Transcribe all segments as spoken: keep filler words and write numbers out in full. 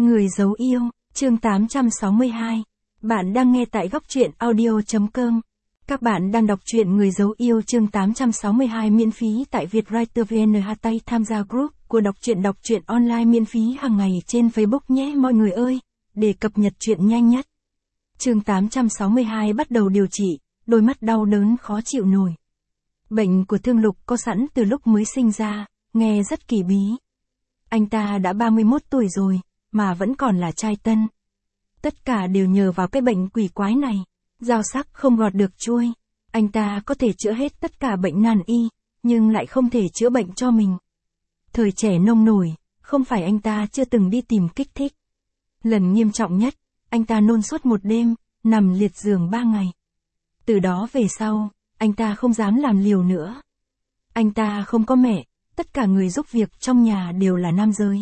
Người giấu yêu, chương tám trăm sáu mươi hai. Bạn đang nghe tại góc truyện audio.com. Các bạn đang đọc truyện Người giấu yêu chương tám trăm sáu mươi hai miễn phí tại Vietwriter vê en. Tay tham gia group của đọc truyện đọc truyện online miễn phí hàng ngày trên Facebook nhé mọi người ơi, để cập nhật truyện nhanh nhất. Chương tám trăm sáu mươi hai bắt đầu điều trị, đôi mắt đau đớn khó chịu nổi. Bệnh của Thương Lục có sẵn từ lúc mới sinh ra, nghe rất kỳ bí. Anh ta đã ba mươi mốt tuổi rồi, mà vẫn còn là trai tân. Tất cả đều nhờ vào cái bệnh quỷ quái này. Dao sắc không gọt được chuôi. Anh ta có thể chữa hết tất cả bệnh nan y, nhưng lại không thể chữa bệnh cho mình. Thời trẻ nông nổi, không phải anh ta chưa từng đi tìm kích thích. Lần nghiêm trọng nhất, anh ta nôn suốt một đêm, nằm liệt giường ba ngày. Từ đó về sau, anh ta không dám làm liều nữa. Anh ta không có mẹ, tất cả người giúp việc trong nhà đều là nam giới.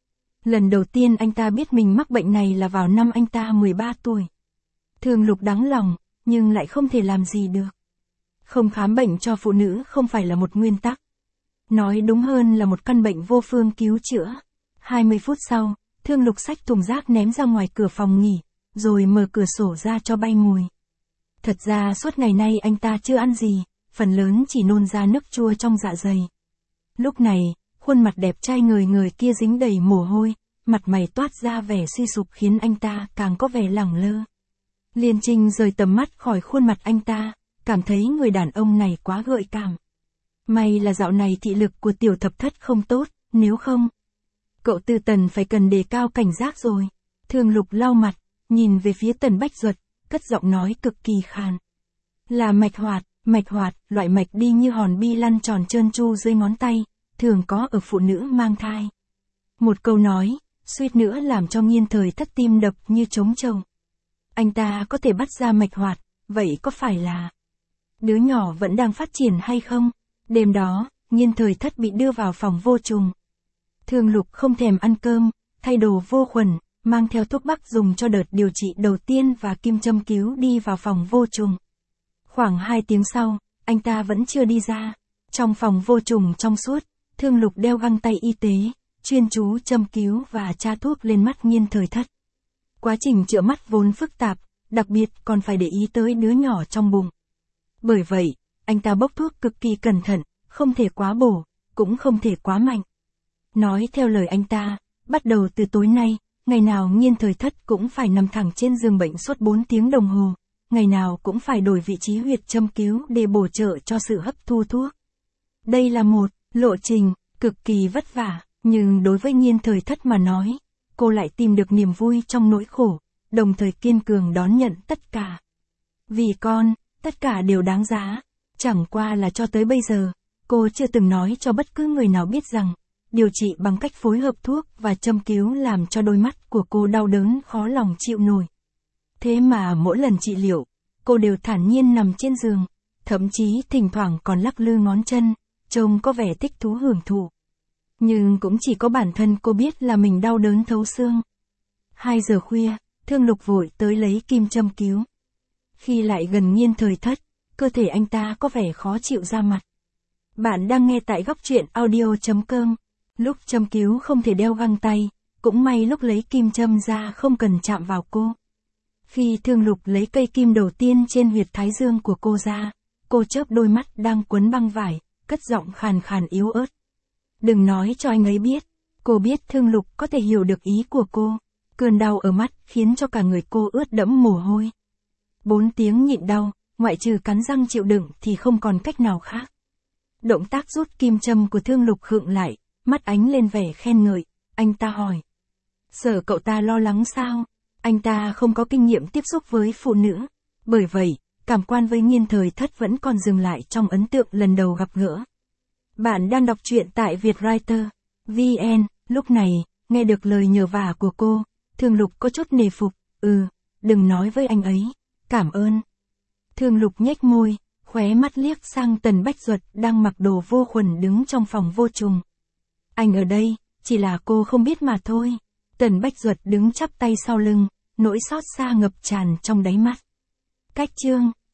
Lần đầu tiên anh ta biết mình mắc bệnh này là vào năm anh ta mười ba tuổi. Thương Lục đắng lòng, nhưng lại không thể làm gì được. Không khám bệnh cho phụ nữ không phải là một nguyên tắc. Nói đúng hơn là một căn bệnh vô phương cứu chữa. hai mươi phút sau, Thương Lục xách thùng rác ném ra ngoài cửa phòng nghỉ, rồi mở cửa sổ ra cho bay mùi. Thật ra suốt ngày nay anh ta chưa ăn gì, phần lớn chỉ nôn ra nước chua trong dạ dày. Lúc này, khuôn mặt đẹp trai người người kia dính đầy mồ hôi, mặt mày toát ra vẻ suy sụp khiến anh ta càng có vẻ lẳng lơ. Liên Trinh rời tầm mắt khỏi khuôn mặt anh ta, cảm thấy người đàn ông này quá gợi cảm. May là dạo này thị lực của tiểu thập thất không tốt, nếu không, cậu Tư Tần phải cần đề cao cảnh giác rồi. Thương Lục lau mặt, nhìn về phía Tần Bách Duật, cất giọng nói cực kỳ khàn. Là mạch hoạt, mạch hoạt, loại mạch đi như hòn bi lăn tròn trơn tru dưới ngón tay, thường có ở phụ nữ mang thai. Một câu nói, suýt nữa làm cho Nghiên Thời Thất tim đập như trống trầu. Anh ta có thể bắt ra mạch hoạt, vậy có phải là đứa nhỏ vẫn đang phát triển hay không? Đêm đó, Nghiên Thời Thất bị đưa vào phòng vô trùng. Thương Lục không thèm ăn cơm, thay đồ vô khuẩn, mang theo thuốc bắc dùng cho đợt điều trị đầu tiên và kim châm cứu đi vào phòng vô trùng. Khoảng hai tiếng sau, anh ta vẫn chưa đi ra. Trong phòng vô trùng trong suốt, Thương Lục đeo găng tay y tế, chuyên chú châm cứu và tra thuốc lên mắt Nghiên Thời Thất. Quá trình chữa mắt vốn phức tạp, đặc biệt còn phải để ý tới đứa nhỏ trong bụng. Bởi vậy, anh ta bốc thuốc cực kỳ cẩn thận, không thể quá bổ, cũng không thể quá mạnh. Nói theo lời anh ta, bắt đầu từ tối nay, ngày nào Nghiên Thời Thất cũng phải nằm thẳng trên giường bệnh suốt bốn tiếng đồng hồ, ngày nào cũng phải đổi vị trí huyệt châm cứu để bổ trợ cho sự hấp thu thuốc. Đây là một lộ trình cực kỳ vất vả, nhưng đối với Nghiên Thời Thất mà nói, cô lại tìm được niềm vui trong nỗi khổ, đồng thời kiên cường đón nhận tất cả. Vì con, tất cả đều đáng giá. Chẳng qua là cho tới bây giờ, cô chưa từng nói cho bất cứ người nào biết rằng, điều trị bằng cách phối hợp thuốc và châm cứu làm cho đôi mắt của cô đau đớn khó lòng chịu nổi. Thế mà mỗi lần trị liệu, cô đều thản nhiên nằm trên giường, thậm chí thỉnh thoảng còn lắc lư ngón chân, trông có vẻ thích thú hưởng thụ. Nhưng cũng chỉ có bản thân cô biết là mình đau đớn thấu xương. Hai giờ khuya, Thương Lục vội tới lấy kim châm cứu. Khi lại gần Nghiên Thời Thất, cơ thể anh ta có vẻ khó chịu ra mặt. Bạn đang nghe tại góc truyện audio.com. Lúc châm cứu không thể đeo găng tay, cũng may lúc lấy kim châm ra không cần chạm vào cô. Khi Thương Lục lấy cây kim đầu tiên trên huyệt thái dương của cô ra, cô chớp đôi mắt đang quấn băng vải, cất giọng khàn khàn yếu ớt. Đừng nói cho anh ấy biết. Cô biết Thương Lục có thể hiểu được ý của cô. Cơn đau ở mắt khiến cho cả người cô ướt đẫm mồ hôi. Bốn tiếng nhịn đau, ngoại trừ cắn răng chịu đựng thì không còn cách nào khác. Động tác rút kim châm của Thương Lục khựng lại, mắt ánh lên vẻ khen ngợi. Anh ta hỏi. Sợ cậu ta lo lắng sao? Anh ta không có kinh nghiệm tiếp xúc với phụ nữ. Bởi vậy, cảm quan với Nghiên Thời Thất vẫn còn dừng lại trong ấn tượng lần đầu gặp gỡ. Bạn đang đọc truyện tại Vietwriter vê en. Lúc này, nghe được lời nhờ vả của cô, Thương Lục có chút nề phục. Ừ, đừng nói với anh ấy. Cảm ơn. Thương Lục nhếch môi, khóe mắt liếc sang Tần Bách Duật đang mặc đồ vô khuẩn đứng trong phòng vô trùng. Anh ở đây, chỉ là cô không biết mà thôi. Tần Bách Duật đứng chắp tay sau lưng, nỗi xót xa ngập tràn trong đáy mắt. Cách chương